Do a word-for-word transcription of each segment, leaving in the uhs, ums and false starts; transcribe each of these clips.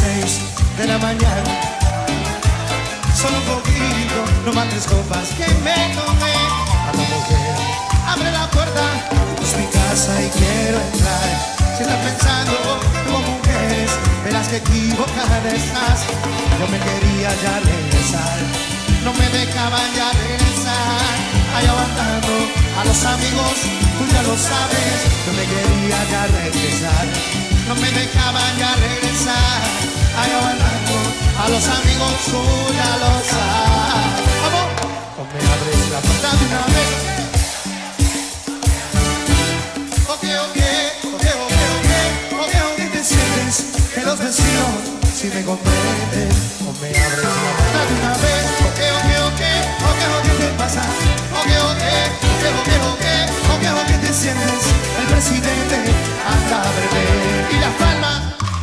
seis de la mañana. Solo un poquito, no más tres copas que me tomé. A la mujer, abre la puerta, es mi casa y quiero entrar. Si estás pensando como mujeres, verás que equivocada estás. Yo me quería ya regresar, no me dejaban ya regresar. Allá aguantando a los amigos, tú ya lo sabes. Yo me quería ya regresar, no me dejaban ya regresar. Allá aguantando a los amigos, tú ya lo sabes. Vamos, o me abres la puerta de una vez. Ok, ok, ok, ok, ok, ok, ok, te sientes que los vecinos si me comprenden. O me abres la puerta de una vez. Ok, ok, ok, ok, ok, ¿qué pasa? Ok, ok, ok, ok, ok, ok, ok, te sientes el presidente hasta breve. Y la palma.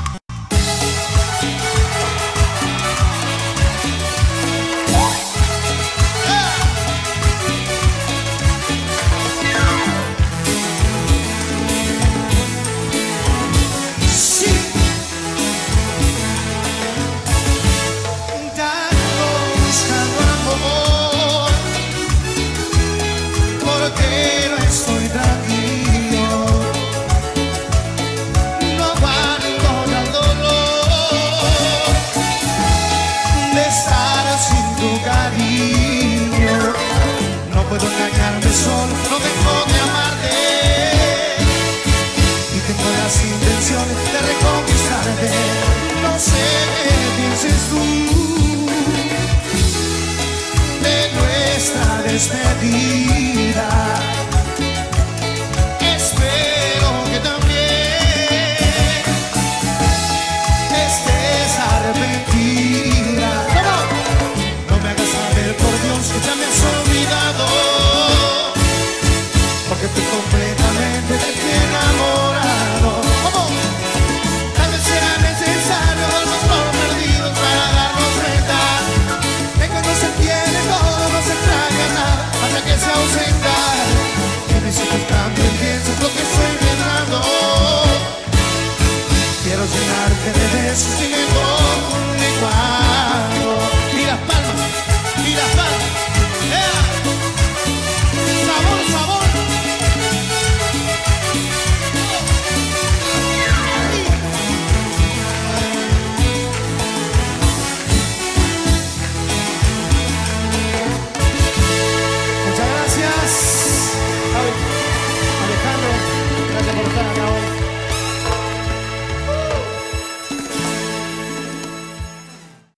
No puedo engañarme solo, no dejo de amarte. Y tengo las intenciones de reconquistarte. No sé qué pienses tú de nuestra despedida.